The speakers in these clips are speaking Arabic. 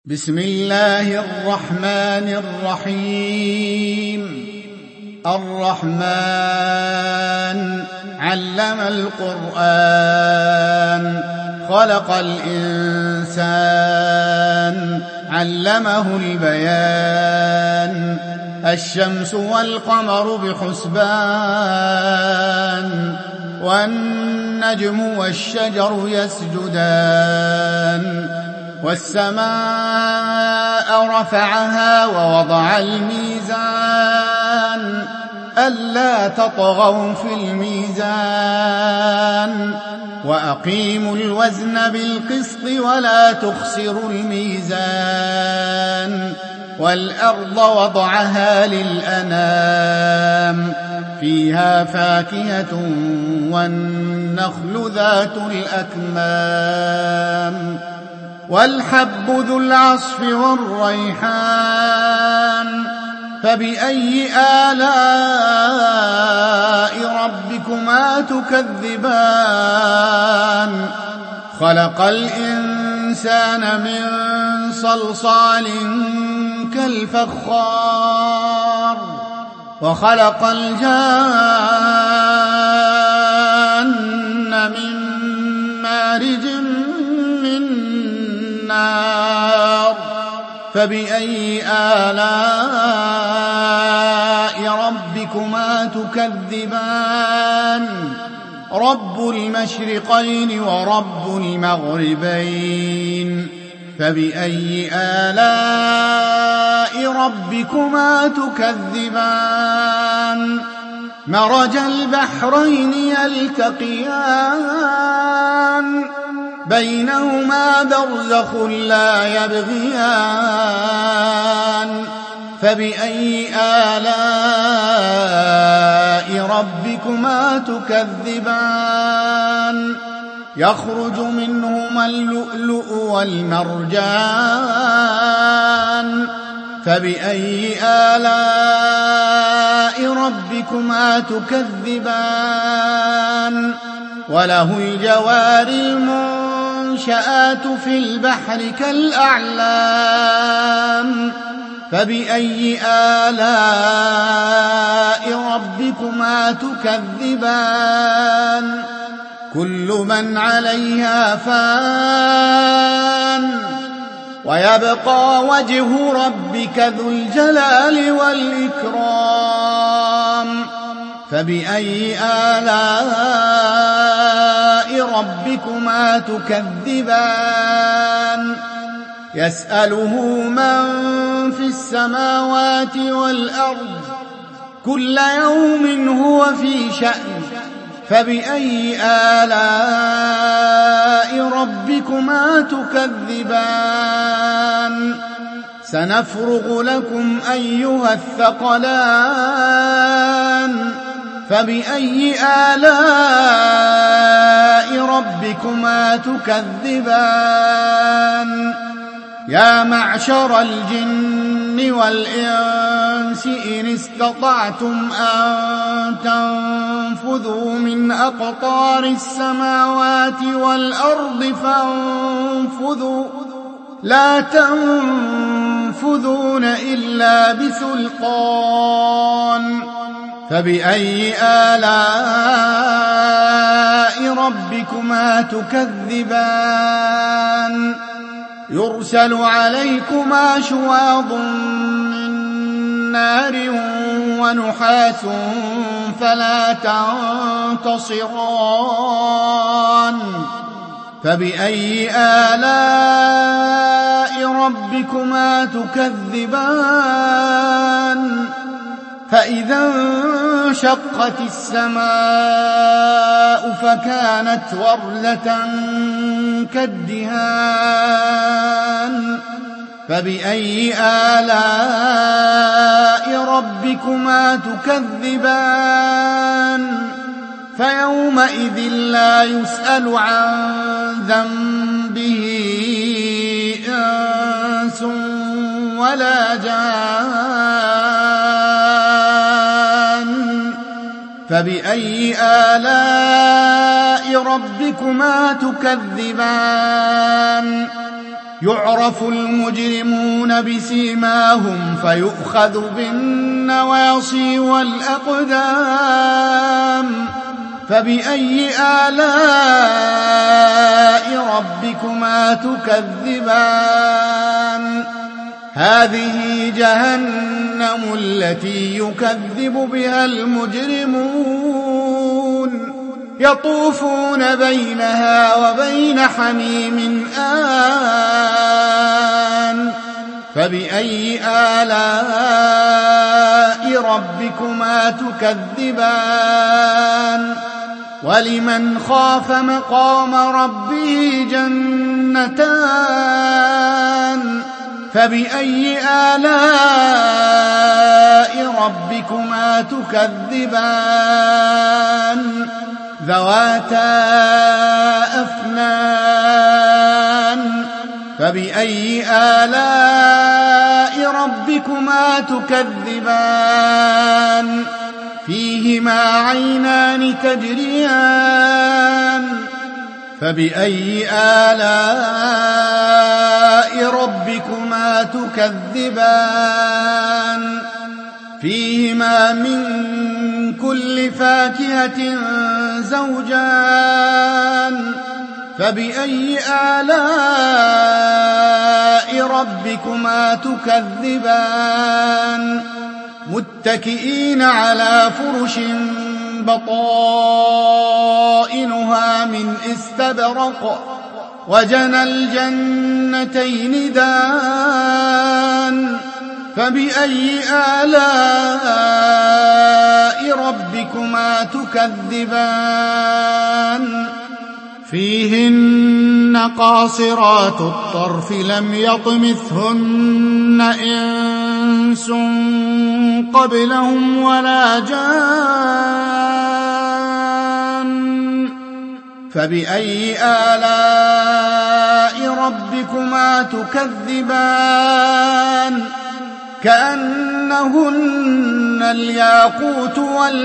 بسم الله الرحمن الرحيم. الرحمن علم القرآن، خلق الإنسان، علمه البيان. الشمس والقمر بحسبان، والنجم والشجر يسجدان. والسماء رفعها ووضع الميزان، ألا تطغوا في الميزان. وأقيموا الوزن بالقسط ولا تخسروا الميزان. والأرض وضعها للأنام، فيها فاكهة والنخل ذات الأكمام. والحب ذو العصف والريحان، فبأي آلاء ربكما تكذبان. خلق الإنسان من صلصال كالفخار، وخلق الجان من مارج من نار. فبأي آلاء ربكما تكذبان. رب المشرقين ورب المغربين، فبأي آلاء ربكما تكذبان. مرج البحرين يلتقيان، بينهما برزخ لا يبغيان. فبأي آلاء ربكما تكذبان. يخرج منهما اللؤلؤ والمرجان، فبأي آلاء ربكما تكذبان. وله الجوار المنشآت في البحر كالأعلام، فبأي آلاء ربكما تكذبان. كل من عليها فان، ويبقى وجه ربك ذو الجلال والإكرام. فبأي آلاء ربكما تكذبان. يسأله من في السماوات والأرض، كل يوم هو في شأن. فبأي آلاء ربكما تكذبان. سنفرغ لكم أيها الثقلان. فبأي آلاء ربكما تكذبان. يا معشر الجن والإنس إن استطعتم أن تنفذوا من أقطار السماوات والأرض فانفذوا، لا تنفذون إلا بسلطان. فبأي آلاء ربكما تكذبان. يرسل عليكما شواظ من نار ونحاس فلا تنتصران. فبأي آلاء ربكما تكذبان. فإذا انشقت السماء فكانت وردة كالدهان. فبأي آلاء ربكما تكذبان. فيومئذ لا يسأل عن ذنبه إنس ولا جان. فبأي آلاء ربكما تكذبان. يعرف المجرمون بسيماهم فيؤخذ بالنواصي والأقدام فبأي آلاء ربكما تكذبان هذه جهنم التي يكذب بها المجرمون يطوفون بينها وبين حميم آن فبأي آلاء ربكما تكذبان ولمن خاف مقام ربه جنتان فبأي آلاء ربكما تكذبان ذواتا أفنان فبأي آلاء ربكما تكذبان فيهما عينان تجريان فبأي آلاء ربكما تكذبان فيهما من كل فاكهة زوجان فبأي آلاء ربكما تكذبان متكئين على فرش بطائنها من استبرق وجنى الجنتين دان فبأي آلاء ربكما تكذبان فيهن قاصرات الطرف لم يطمثهن إنس قبلهم ولا جان فبأي آلاء ربكما تكذبان كأنهن الياقوت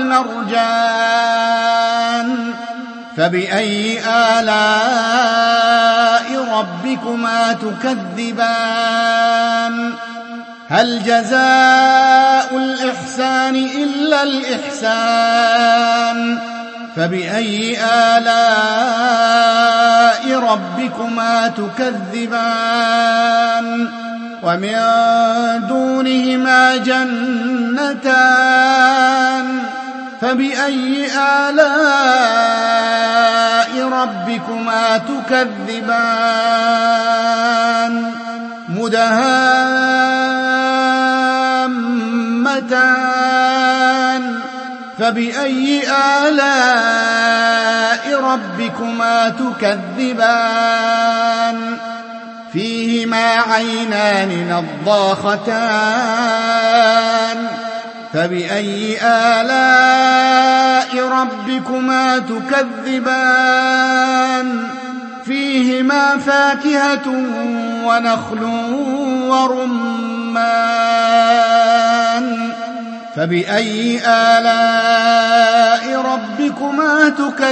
والمرجان فبأي آلاء ربكما تكذبان هل جزاء الإحسان إلا الإحسان فبأي آلاء ربكما تكذبان ومن دونهما جنتان فبأي آلاء ربكما تكذبان مدهامتان فبأي آلاء ربكما تكذبان فيهما عينان نضاختان فبأي آلاء ربكما تكذبان فيهما فاكهة ونخل ورمان فبأي آلاء ربكما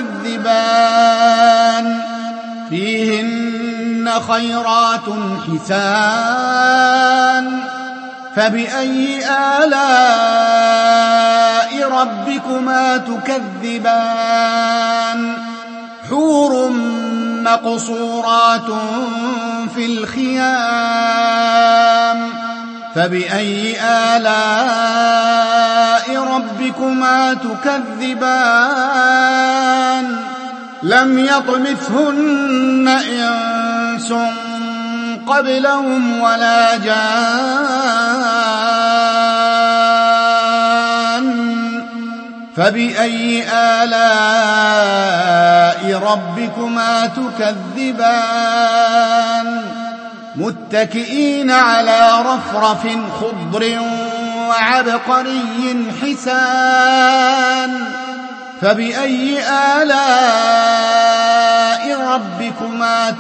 تكذبان فيهن خيرات حسان فبأي آلاء ربكما تكذبان حور مقصورات في الخيام فبأي آلاء ربكما تكذبان لم يطمثهن إنس قبلهم ولا جان فبأي آلاء ربكما تكذبان متكئين على رفرف خضر وعبقري حسان فبأي آلاء ربكما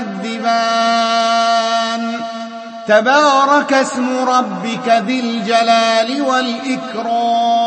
تكذبان تبارك اسم ربك ذي الجلال والإكرام